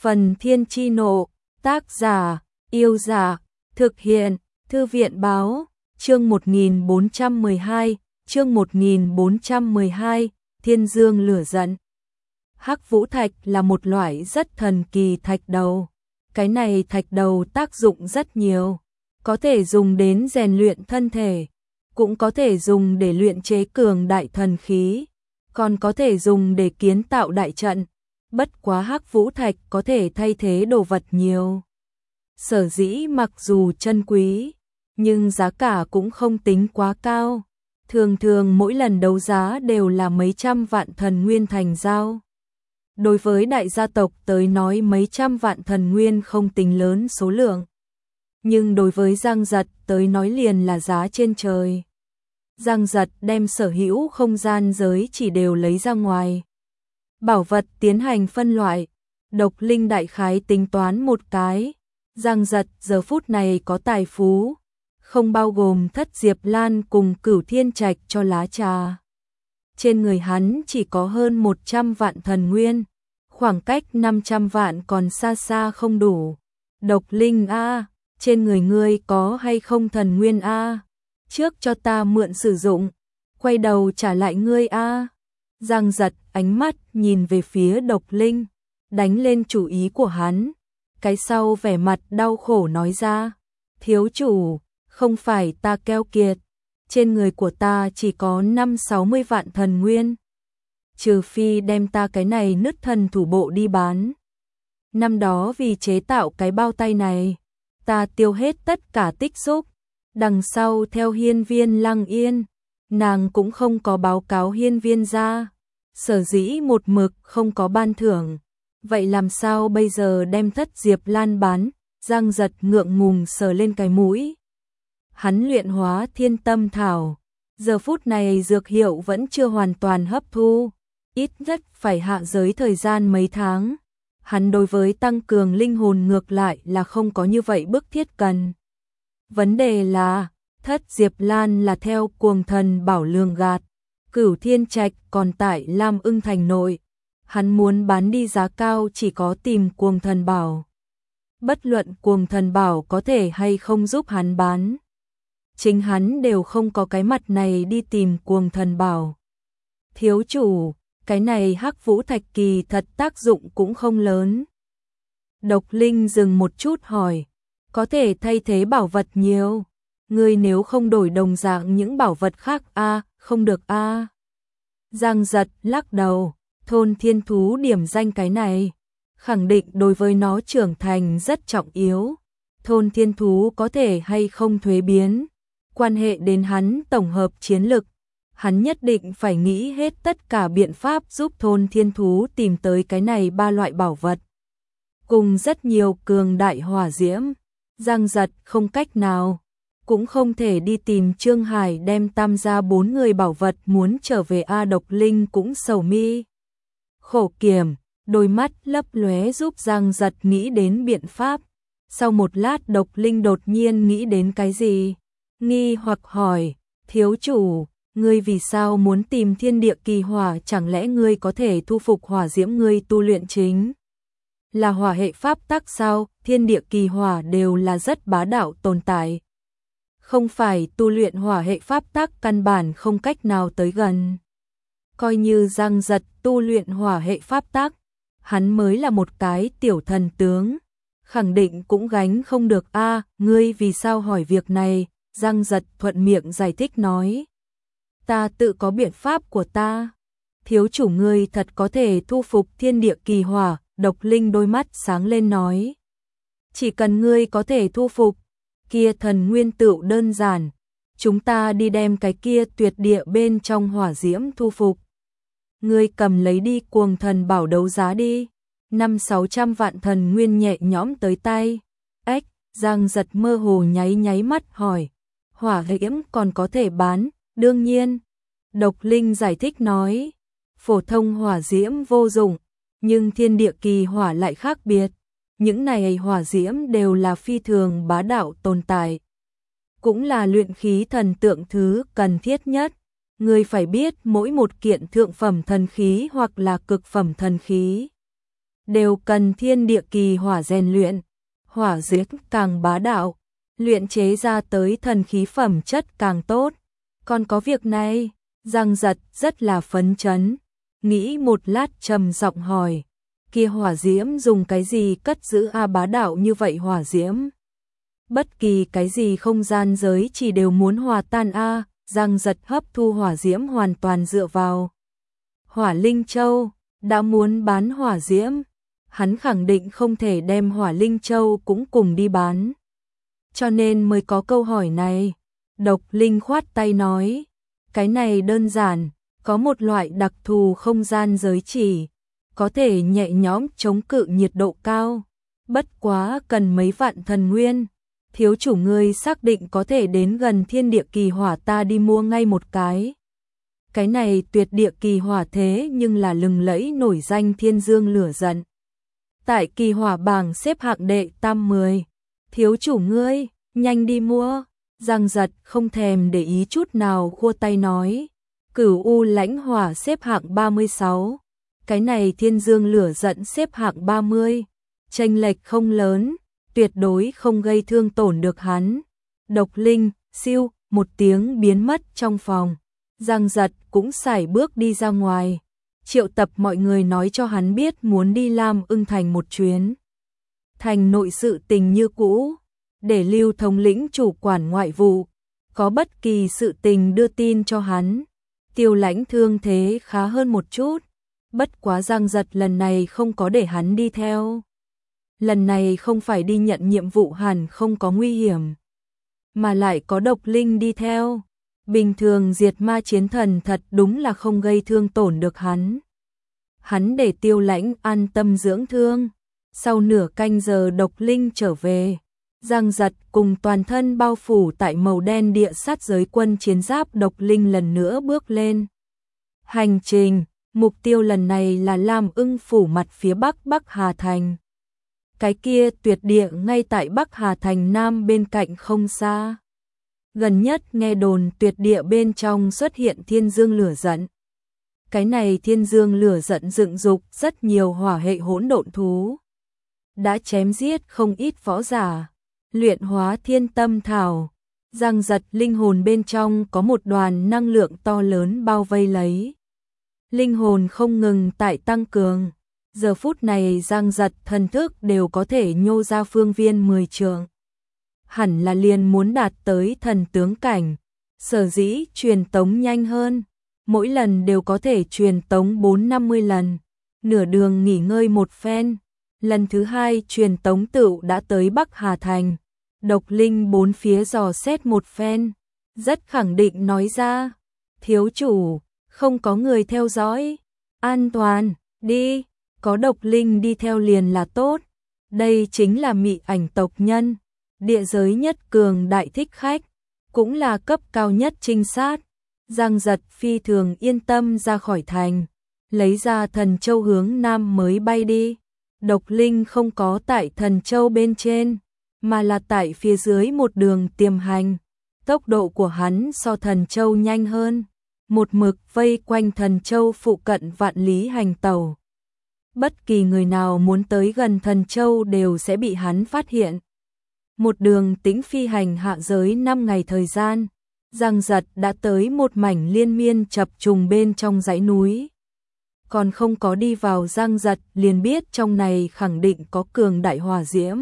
Phần Thiên Chi Nộ, tác giả, Yêu Giả, thực hiện, Thư viện Báo, chương 1412, Thiên Dương lửa giận. Hắc Vũ Thạch là một loại rất thần kỳ thạch đầu. Cái này thạch đầu tác dụng rất nhiều, có thể dùng đến rèn luyện thân thể, cũng có thể dùng để luyện chế cường đại thần khí, còn có thể dùng để kiến tạo đại trận. Bất quá Hắc Vũ Thạch có thể thay thế đồ vật nhiều. Sở dĩ mặc dù chân quý, nhưng giá cả cũng không tính quá cao. Thường thường mỗi lần đấu giá đều là mấy trăm vạn thần nguyên thành giao. Đối với đại gia tộc tới nói mấy trăm vạn thần nguyên không tính lớn số lượng. Nhưng đối với Giang Giật tới nói liền là giá trên trời. Giang Giật đem sở hữu không gian giới chỉ đều lấy ra ngoài. Bảo vật tiến hành phân loại, Độc Linh đại khái tính toán một cái. Giang Giật giờ phút này có tài phú, không bao gồm Thất Diệp Lan cùng Cửu Thiên Trạch cho lá trà. Trên người hắn chỉ có hơn 100 vạn thần nguyên, khoảng cách 500 vạn còn xa xa không đủ. Độc Linh a, trên người ngươi có hay không thần nguyên a? Trước cho ta mượn sử dụng, quay đầu trả lại ngươi a. Giang Giật ánh mắt nhìn về phía Độc Linh, đánh lên chủ ý của hắn. Cái sau vẻ mặt đau khổ nói ra, thiếu chủ, không phải ta keo kiệt, trên người của ta chỉ có 5-60 vạn thần nguyên. Trừ phi đem ta cái này nứt thần thủ bộ đi bán. Năm đó vì chế tạo cái bao tay này, ta tiêu hết tất cả tích xúc. Đằng sau theo hiên viên Lăng Yên, nàng cũng không có báo cáo hiên viên ra. Sở dĩ một mực không có ban thưởng. Vậy làm sao bây giờ đem Thất Diệp Lan bán? Giang Giật ngượng ngùng sờ lên cái mũi. Hắn luyện hóa Thiên Tâm Thảo. Giờ phút này dược hiệu vẫn chưa hoàn toàn hấp thu. Ít nhất phải hạ giới thời gian mấy tháng. Hắn đối với tăng cường linh hồn ngược lại là không có như vậy bức thiết cần. Vấn đề là, Thất Diệp Lan là theo Cuồng Thần Bảo lường gạt. Cửu Thiên Trạch còn tại Lam Ưng Thành nội. Hắn muốn bán đi giá cao chỉ có tìm Cuồng Thần Bảo. Bất luận Cuồng Thần Bảo có thể hay không giúp hắn bán. Chính hắn đều không có cái mặt này đi tìm Cuồng Thần Bảo. Thiếu chủ, cái này Hắc Vũ Thạch kỳ thật tác dụng cũng không lớn. Độc Linh dừng một chút hỏi, có thể thay thế bảo vật nhiều. Ngươi nếu không đổi đồng dạng những bảo vật khác a, không được a. Giang Giật lắc đầu, thôn thiên thú điểm danh cái này, khẳng định đối với nó trưởng thành rất trọng yếu. Thôn thiên thú có thể hay không thuế biến, quan hệ đến hắn tổng hợp chiến lực. Hắn nhất định phải nghĩ hết tất cả biện pháp giúp thôn thiên thú tìm tới cái này ba loại bảo vật. Cùng rất nhiều cường đại hỏa diễm, Giang Giật không cách nào, cũng không thể đi tìm Trương Hải đem tam gia 4 người bảo vật muốn trở về a. Độc Linh cũng sầu mi khổ kiểm, đôi mắt lấp lóe giúp Giang Giật nghĩ đến biện pháp. Sau một lát Độc Linh đột nhiên nghĩ đến cái gì, nghi hoặc hỏi, thiếu chủ, ngươi vì sao muốn tìm thiên địa kỳ hỏa, chẳng lẽ ngươi có thể thu phục hỏa diễm ngươi tu luyện chính là hỏa hệ pháp tắc sao? Thiên địa kỳ hỏa đều là rất bá đạo tồn tại. Không phải tu luyện hỏa hệ pháp tắc căn bản không cách nào tới gần. Coi như Giang Giật tu luyện hỏa hệ pháp tắc, hắn mới là một cái tiểu thần tướng, khẳng định cũng gánh không được a. Ngươi vì sao hỏi việc này? Giang Giật thuận miệng giải thích nói, ta tự có biện pháp của ta. Thiếu chủ ngươi thật có thể thu phục thiên địa kỳ hỏa. Độc Linh đôi mắt sáng lên nói, chỉ cần ngươi có thể thu phục, kia thần nguyên tựu đơn giản, chúng ta đi đem cái kia tuyệt địa bên trong hỏa diễm thu phục. Ngươi cầm lấy đi Cuồng Thần Bảo đấu giá đi, 500-600 vạn thần nguyên nhẹ nhõm tới tay. Ếch, Giang Giật mơ hồ nháy mắt hỏi, hỏa diễm còn có thể bán? Đương nhiên. Độc Linh giải thích nói, phổ thông hỏa diễm vô dụng, nhưng thiên địa kỳ hỏa lại khác biệt. Những này hỏa diễm đều là phi thường bá đạo tồn tại, cũng là luyện khí thần tượng thứ cần thiết nhất. Ngươi phải biết mỗi một kiện thượng phẩm thần khí hoặc là cực phẩm thần khí đều cần thiên địa kỳ hỏa rèn luyện, hỏa diễm càng bá đạo, luyện chế ra tới thần khí phẩm chất càng tốt. Còn có việc này, Giang Giật rất là phấn chấn, nghĩ một lát trầm giọng hỏi, kia hỏa diễm dùng cái gì cất giữ bá đạo như vậy hỏa diễm? Bất kỳ cái gì không gian giới chỉ đều muốn hòa tan Giang Giật hấp thu hỏa diễm hoàn toàn dựa vào Hỏa Linh Châu, đã muốn bán hỏa diễm, hắn khẳng định không thể đem Hỏa Linh Châu cũng cùng đi bán. Cho nên mới có câu hỏi này. Độc Linh khoát tay nói, cái này đơn giản, có một loại đặc thù không gian giới chỉ, có thể nhẹ nhõm chống cự nhiệt độ cao, bất quá cần mấy vạn thần nguyên. Thiếu chủ ngươi xác định có thể đến gần thiên địa kỳ hỏa ta đi mua ngay một cái. Cái này tuyệt địa kỳ hỏa thế nhưng là lừng lẫy nổi danh thiên dương lửa giận. Tại kỳ hỏa bảng xếp hạng đệ tam 10. Thiếu chủ ngươi, nhanh đi mua. Giang Giật không thèm để ý chút nào khua tay nói. Cửu U lãnh hỏa xếp hạng 36. Cái này thiên dương lửa giận xếp hạng 30. Chênh lệch không lớn, tuyệt đối không gây thương tổn được hắn. Độc Linh, siêu, một tiếng biến mất trong phòng. Giang Giật cũng sải bước đi ra ngoài, triệu tập mọi người nói cho hắn biết muốn đi Lam Ưng Thành một chuyến. Thành nội sự tình như cũ, để Lưu thống lĩnh chủ quản ngoại vụ, có bất kỳ sự tình đưa tin cho hắn. Tiêu Lãnh thương thế khá hơn một chút, bất quá Giang Giật lần này không có để hắn đi theo. Lần này không phải đi nhận nhiệm vụ hẳn không có nguy hiểm, mà lại có Độc Linh đi theo. Bình thường diệt ma chiến thần thật đúng là không gây thương tổn được hắn. Hắn để Tiêu Lãnh an tâm dưỡng thương. Sau nửa canh giờ Độc Linh trở về, Giang Giật cùng toàn thân bao phủ tại màu đen địa sát giới quân chiến giáp Độc Linh lần nữa bước lên hành trình. Mục tiêu lần này là Lam Ưng phủ mặt phía bắc Bắc Hà Thành. Cái kia tuyệt địa ngay tại Bắc Hà Thành Nam bên cạnh không xa. Gần nhất nghe đồn tuyệt địa bên trong xuất hiện thiên dương lửa giận. Cái này thiên dương lửa giận dựng dục rất nhiều hỏa hệ hỗn độn thú. Đã chém giết không ít võ giả. Luyện hóa thiên tâm thảo. Giang Giật linh hồn bên trong có một đoàn năng lượng to lớn bao vây lấy. Linh hồn không ngừng tại tăng cường. Giờ phút này Giang Giật thần thức đều có thể nhô ra phương viên 10 trượng. Hẳn là liền muốn đạt tới thần tướng cảnh. Sở dĩ truyền tống nhanh hơn, mỗi lần đều có thể truyền tống 4-50 lần. Nửa đường nghỉ ngơi một phen, lần thứ hai truyền tống tựu đã tới Bắc Hà Thành. Độc Linh bốn phía dò xét một phen, rất khẳng định nói ra, thiếu chủ, không có người theo dõi, an toàn, đi, có Độc Linh đi theo liền là tốt. Đây chính là mị ảnh tộc nhân, địa giới nhất cường đại thích khách, cũng là cấp cao nhất trinh sát. Giang Giật phi thường yên tâm ra khỏi thành, lấy ra thần châu hướng nam mới bay đi. Độc Linh không có tại thần châu bên trên, mà là tại phía dưới một đường tiềm hành. Tốc độ của hắn so thần châu nhanh hơn, một mực vây quanh thần châu phụ cận vạn lý hành tẩu. Bất kỳ người nào muốn tới gần thần châu đều sẽ bị hắn phát hiện. Một đường tĩnh phi hành hạ giới 5 ngày thời gian, Giang Giật đã tới một mảnh liên miên chập trùng bên trong dãy núi. Còn không có đi vào Giang Giật liền biết trong này khẳng định có cường đại hỏa diễm.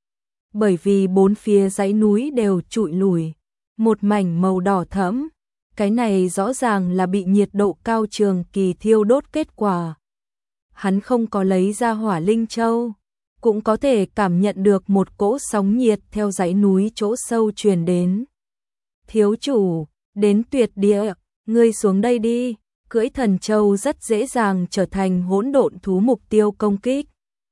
Bởi vì bốn phía dãy núi đều trụi lùi, một mảnh màu đỏ thẫm, cái này rõ ràng là bị nhiệt độ cao trường kỳ thiêu đốt kết quả. Hắn không có lấy ra Hỏa Linh Châu, cũng có thể cảm nhận được một cỗ sóng nhiệt theo dãy núi chỗ sâu truyền đến. Thiếu chủ, đến tuyệt địa, ngươi xuống đây đi. Cưỡi thần châu rất dễ dàng trở thành hỗn độn thú mục tiêu công kích.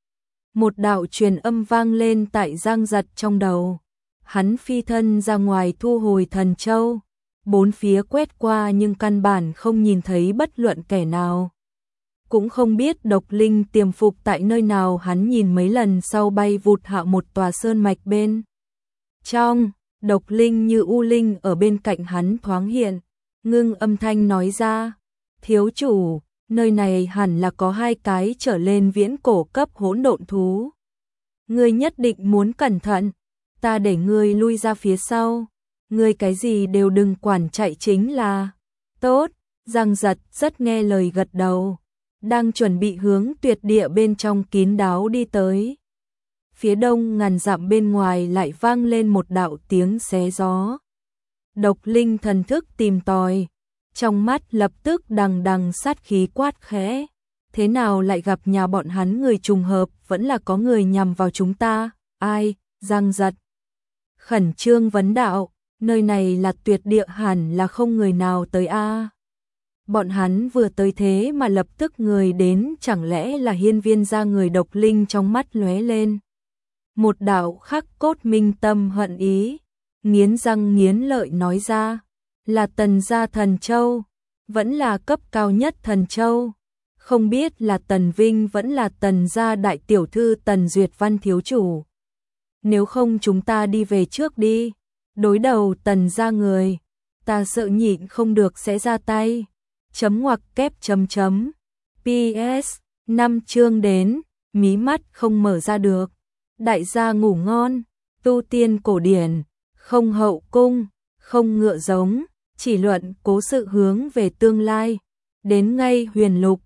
Một đạo truyền âm vang lên tại Giang Giật trong đầu. Hắn phi thân ra ngoài thu hồi thần châu, bốn phía quét qua nhưng căn bản không nhìn thấy bất luận kẻ nào. Cũng không biết Độc Linh tiềm phục tại nơi nào. Hắn nhìn mấy lần sau bay vụt hạ một tòa sơn mạch bên trong. Độc Linh như u linh ở bên cạnh hắn thoáng hiện, ngưng âm thanh nói ra, thiếu chủ, nơi này hẳn là có 2 cái trở lên viễn cổ cấp hỗn độn thú. Ngươi nhất định muốn cẩn thận, ta để ngươi lui ra phía sau, ngươi cái gì đều đừng quản chạy chính là. Tốt, Giang Giật rất nghe lời gật đầu, đang chuẩn bị hướng tuyệt địa bên trong kín đáo đi tới. Phía đông ngàn dặm bên ngoài lại vang lên một đạo tiếng xé gió. Độc Linh thần thức tìm tòi, trong mắt lập tức đằng đằng sát khí quát khẽ. Thế nào lại gặp nhà bọn hắn người trùng hợp, vẫn là có người nhằm vào chúng ta, ai? Giang Giật khẩn trương vấn đạo, nơi này là tuyệt địa hẳn là không người nào tới a. Bọn hắn vừa tới thế mà lập tức người đến, chẳng lẽ là Hiên Viên gia người? Độc Linh trong mắt lóe lên một đạo khắc cốt minh tâm hận ý, nghiến răng nghiến lợi nói ra, là Tần gia thần châu, vẫn là cấp cao nhất thần châu, không biết là Tần Vinh vẫn là Tần gia đại tiểu thư Tần Duyệt Văn thiếu chủ. Nếu không chúng ta đi về trước đi, đối đầu Tần gia người, ta sợ nhịn không được sẽ ra tay. Chấm ngoặc kép chấm chấm. PS, 5 chương đến, mí mắt không mở ra được. Đại gia ngủ ngon, tu tiên cổ điển, không hậu cung, không ngựa giống, chỉ luận cố sự hướng về tương lai. Đến ngay huyền lục,